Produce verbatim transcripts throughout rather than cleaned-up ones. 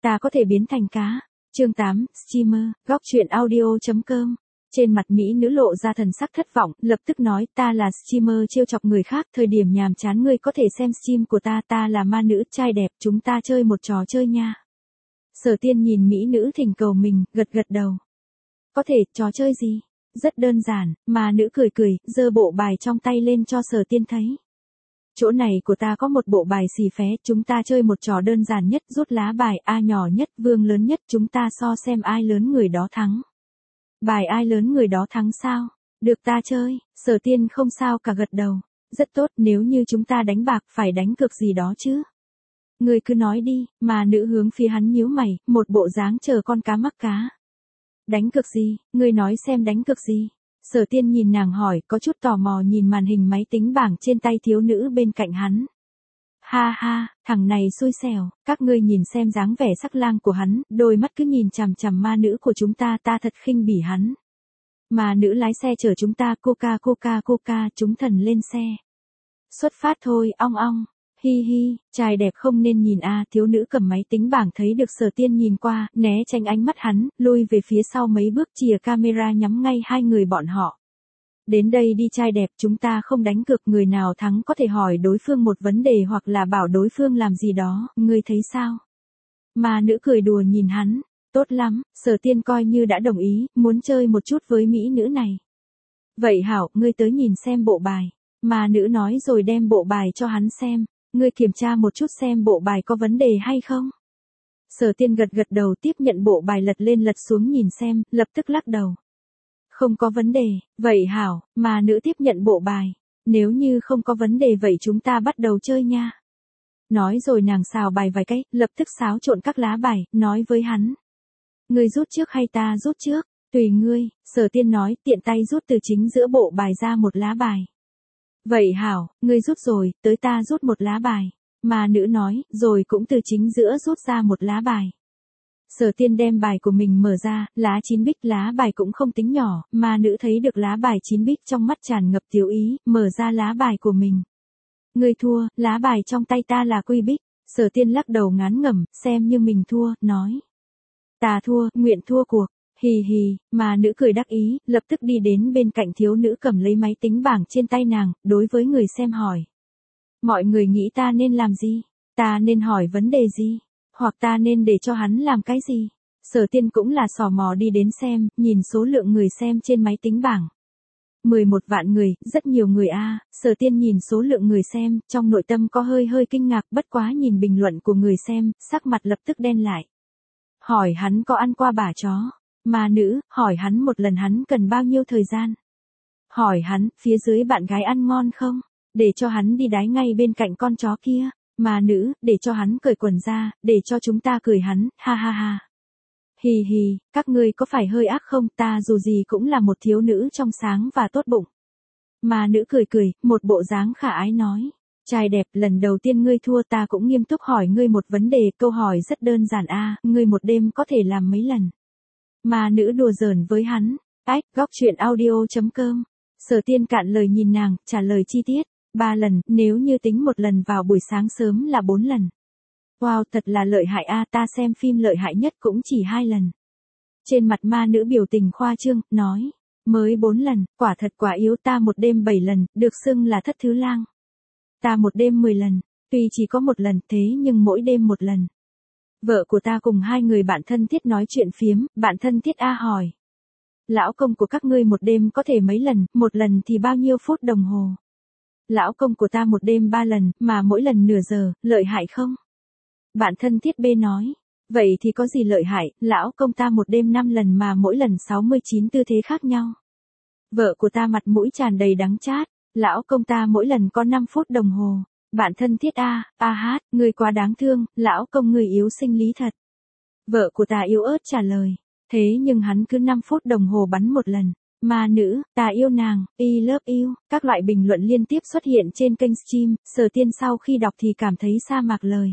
ta có thể biến thành cá. Chương tám, streamer, góc truyện audio chấm com. Trên mặt mỹ nữ lộ ra thần sắc thất vọng, lập tức nói, ta là streamer trêu chọc người khác, thời điểm nhàm chán ngươi có thể xem stream của ta, ta là ma nữ trai đẹp, chúng ta chơi một trò chơi nha. Sở Tiên nhìn mỹ nữ thỉnh cầu mình, gật gật đầu. Có thể, trò chơi gì? Rất đơn giản, ma nữ cười cười, giơ bộ bài trong tay lên cho Sở Tiên thấy. Chỗ này của ta có một bộ bài xì phé, chúng ta chơi một trò đơn giản nhất, rút lá bài, A nhỏ nhất, vương lớn nhất, chúng ta so xem ai lớn người đó thắng. Bài ai lớn người đó thắng sao? Được ta chơi. Sở Tiên không sao cả gật đầu. Rất tốt, nếu như chúng ta đánh bạc phải đánh cược gì đó chứ. Người cứ nói đi, mà nữ hướng phía hắn nhíu mày, một bộ dáng chờ con cá mắc cá. Đánh cược gì, người nói xem đánh cược gì. Sở Tiên nhìn nàng hỏi, có chút tò mò nhìn màn hình máy tính bảng trên tay thiếu nữ bên cạnh hắn. Ha ha, thằng này xui xẻo, các ngươi nhìn xem dáng vẻ sắc lang của hắn, đôi mắt cứ nhìn chằm chằm ma nữ của chúng ta, ta thật khinh bỉ hắn. Ma nữ lái xe chở chúng ta, coca coca coca, chúng thần lên xe. Xuất phát thôi, ong ong. Hi hi, trai đẹp không nên nhìn a. À, thiếu nữ cầm máy tính bảng thấy được Sở Tiên nhìn qua, né tránh ánh mắt hắn, lui về phía sau mấy bước, chìa camera nhắm ngay hai người bọn họ. Đến đây đi trai đẹp, chúng ta không đánh cược, người nào thắng có thể hỏi đối phương một vấn đề hoặc là bảo đối phương làm gì đó, ngươi thấy sao? Mà nữ cười đùa nhìn hắn, tốt lắm, Sở Tiên coi như đã đồng ý, muốn chơi một chút với mỹ nữ này. Vậy hảo, ngươi tới nhìn xem bộ bài. Mà nữ nói rồi đem bộ bài cho hắn xem, ngươi kiểm tra một chút xem bộ bài có vấn đề hay không? Sở Tiên gật gật đầu tiếp nhận bộ bài lật lên lật xuống nhìn xem, lập tức lắc đầu. Không có vấn đề, vậy hảo, mà nữ tiếp nhận bộ bài. Nếu như không có vấn đề vậy chúng ta bắt đầu chơi nha. Nói rồi nàng xào bài vài cái, lập tức xáo trộn các lá bài, nói với hắn. Ngươi rút trước hay ta rút trước? Tùy ngươi, Sở Tiên nói, tiện tay rút từ chính giữa bộ bài ra một lá bài. Vậy hảo, ngươi rút rồi, tới ta rút một lá bài. Mà nữ nói, rồi cũng từ chính giữa rút ra một lá bài. Sở Tiên đem bài của mình mở ra, lá chín bích, lá bài cũng không tính nhỏ, mà nữ thấy được lá bài chín bích trong mắt tràn ngập tiểu ý, mở ra lá bài của mình. Ngươi thua, lá bài trong tay ta là quy bích. Sở Tiên lắc đầu ngán ngẩm, xem như mình thua, nói. Ta thua, nguyện thua cuộc. Hì hì, mà nữ cười đắc ý, lập tức đi đến bên cạnh thiếu nữ cầm lấy máy tính bảng trên tay nàng, đối với người xem hỏi. Mọi người nghĩ ta nên làm gì? Ta nên hỏi vấn đề gì? Hoặc ta nên để cho hắn làm cái gì? Sở Tiên cũng là sò mò đi đến xem, nhìn số lượng người xem trên máy tính bảng. mười một vạn người, rất nhiều người a. À. Sở Tiên nhìn số lượng người xem, trong nội tâm có hơi hơi kinh ngạc, bất quá nhìn bình luận của người xem, sắc mặt lập tức đen lại. Hỏi hắn có ăn qua bả chó? Mà nữ, hỏi hắn một lần hắn cần bao nhiêu thời gian? Hỏi hắn, phía dưới bạn gái ăn ngon không? Để cho hắn đi đái ngay bên cạnh con chó kia. Mà nữ, để cho hắn cởi quần ra, để cho chúng ta cười hắn, ha ha ha. Hì hì, các ngươi có phải hơi ác không, ta dù gì cũng là một thiếu nữ trong sáng và tốt bụng. Mà nữ cười cười, một bộ dáng khả ái nói. Trai đẹp, lần đầu tiên ngươi thua ta cũng nghiêm túc hỏi ngươi một vấn đề, câu hỏi rất đơn giản a, à, ngươi một đêm có thể làm mấy lần? Mà nữ đùa giỡn với hắn. Ách, góc truyện audio chấm com. Sở Tiên cạn lời nhìn nàng, trả lời chi tiết. Ba lần, nếu như tính một lần vào buổi sáng sớm là bốn lần. Wow, thật là lợi hại a, ta xem phim lợi hại nhất cũng chỉ hai lần. Trên mặt ma nữ biểu tình khoa trương, nói. Mới bốn lần, quả thật quả yếu, ta một đêm bảy lần, được xưng là thất thứ lang. Ta một đêm mười lần, tuy chỉ có một lần thế nhưng mỗi đêm một lần. Vợ của ta cùng hai người bạn thân thiết nói chuyện phiếm, bạn thân thiết A hỏi. Lão công của các ngươi một đêm có thể mấy lần, một lần thì bao nhiêu phút đồng hồ? Lão công của ta một đêm ba lần, mà mỗi lần nửa giờ, lợi hại không? Bạn thân thiết B nói. Vậy thì có gì lợi hại, lão công ta một đêm năm lần mà mỗi lần sáu mươi chín tư thế khác nhau. Vợ của ta mặt mũi tràn đầy đắng chát, lão công ta mỗi lần có năm phút đồng hồ. Bạn thân thiết A, A hát, người quá đáng thương, lão công người yếu sinh lý thật. Vợ của ta yếu ớt trả lời. Thế nhưng hắn cứ năm phút đồng hồ bắn một lần. Mà nữ, ta yêu nàng, I love you, các loại bình luận liên tiếp xuất hiện trên kênh stream, Sở Tiên sau khi đọc thì cảm thấy sa mạc lời.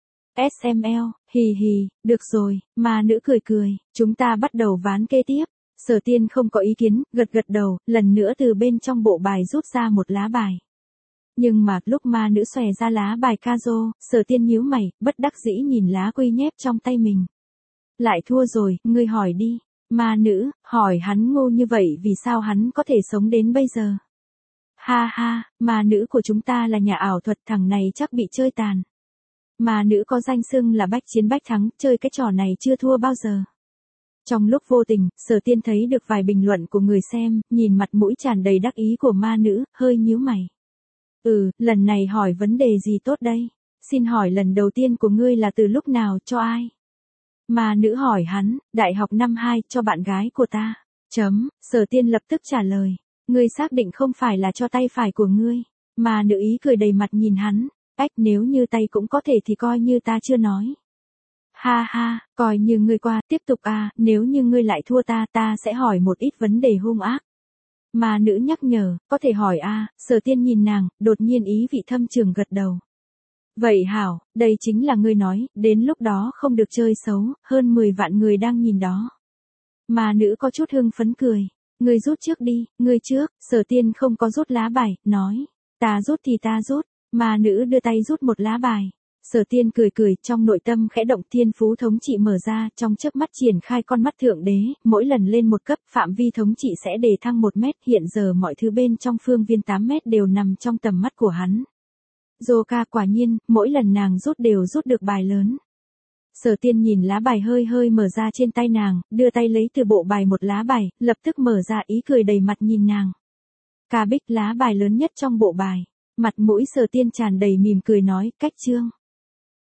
ét em lờ, hì hì, được rồi, mà nữ cười cười, chúng ta bắt đầu ván kế tiếp. Sở Tiên không có ý kiến, gật gật đầu, lần nữa từ bên trong bộ bài rút ra một lá bài. Nhưng mà, lúc ma nữ xòe ra lá bài ca rô, Sở Tiên nhíu mày, bất đắc dĩ nhìn lá quy nhép trong tay mình. Lại thua rồi, ngươi hỏi đi. Ma nữ, hỏi hắn ngu như vậy vì sao hắn có thể sống đến bây giờ? Ha ha, ma nữ của chúng ta là nhà ảo thuật, thằng này chắc bị chơi tàn. Ma nữ có danh xưng là bách chiến bách thắng, chơi cái trò này chưa thua bao giờ. Trong lúc vô tình, Sở Tiên thấy được vài bình luận của người xem, nhìn mặt mũi tràn đầy đắc ý của ma nữ, hơi nhíu mày. Ừ, lần này hỏi vấn đề gì tốt đây? Xin hỏi lần đầu tiên của ngươi là từ lúc nào, cho ai? Ma nữ hỏi hắn, đại học năm hai, cho bạn gái của ta. Chấm, Sở Tiên lập tức trả lời. Ngươi xác định không phải là cho tay phải của ngươi. Ma nữ ý cười đầy mặt nhìn hắn. Ách, nếu như tay cũng có thể thì coi như ta chưa nói. Ha ha, coi như ngươi qua, tiếp tục à, nếu như ngươi lại thua ta, ta sẽ hỏi một ít vấn đề hung ác. Ma nữ nhắc nhở, có thể hỏi à, Sở Tiên nhìn nàng, đột nhiên ý vị thâm trường gật đầu. Vậy hảo, đây chính là ngươi nói, đến lúc đó không được chơi xấu, hơn mười vạn người đang nhìn đó. Ma nữ có chút hưng phấn cười. Ngươi rút trước đi, ngươi trước. Sở Tiên không có rút lá bài, nói. Ta rút thì ta rút. Ma nữ đưa tay rút một lá bài. Sở Tiên cười cười, trong nội tâm khẽ động, thiên phú thống trị mở ra, trong chớp mắt triển khai con mắt thượng đế, mỗi lần lên một cấp, phạm vi thống trị sẽ đề thăng một mét, hiện giờ mọi thứ bên trong phương viên tám mét đều nằm trong tầm mắt của hắn. Zoka quả nhiên, mỗi lần nàng rút đều rút được bài lớn. Sở Tiên nhìn lá bài hơi hơi mở ra trên tay nàng, đưa tay lấy từ bộ bài một lá bài, lập tức mở ra, ý cười đầy mặt nhìn nàng. Ca bích, lá bài lớn nhất trong bộ bài. Mặt mũi Sở Tiên tràn đầy mỉm cười nói, cách chương.